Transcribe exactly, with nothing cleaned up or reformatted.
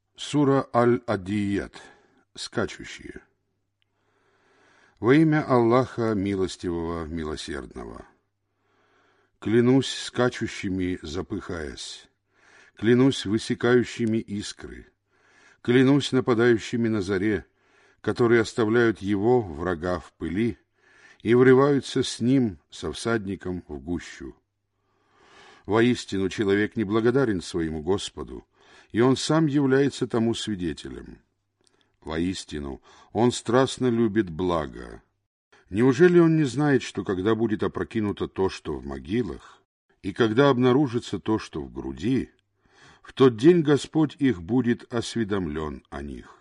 Сура Аль-Адият. Скачущие. Во имя Аллаха Милостивого, Милосердного. Клянусь скачущими, запыхаясь, клянусь высекающими искры, клянусь нападающими на заре, которые оставляют его, врага, в пыли, и врываются с ним, со всадником, в гущу. Воистину, человек неблагодарен своему Господу, и он сам является тому свидетелем. Воистину, он страстно любит благо. Неужели он не знает, что когда будет опрокинуто то, что в могилах, и когда обнаружится то, что в груди, в тот день Господь их будет осведомлен о них?